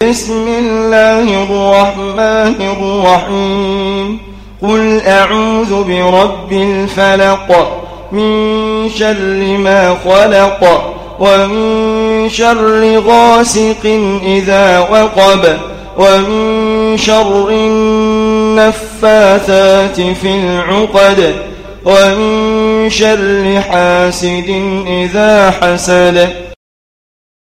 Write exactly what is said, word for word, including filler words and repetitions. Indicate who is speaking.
Speaker 1: بسم الله الرحمن الرحيم قل أعوذ برب الفلق من شر ما خلق ومن شر غاسق إذا وقب ومن شر النفاثات في العقد ومن شر حاسد إذا حسد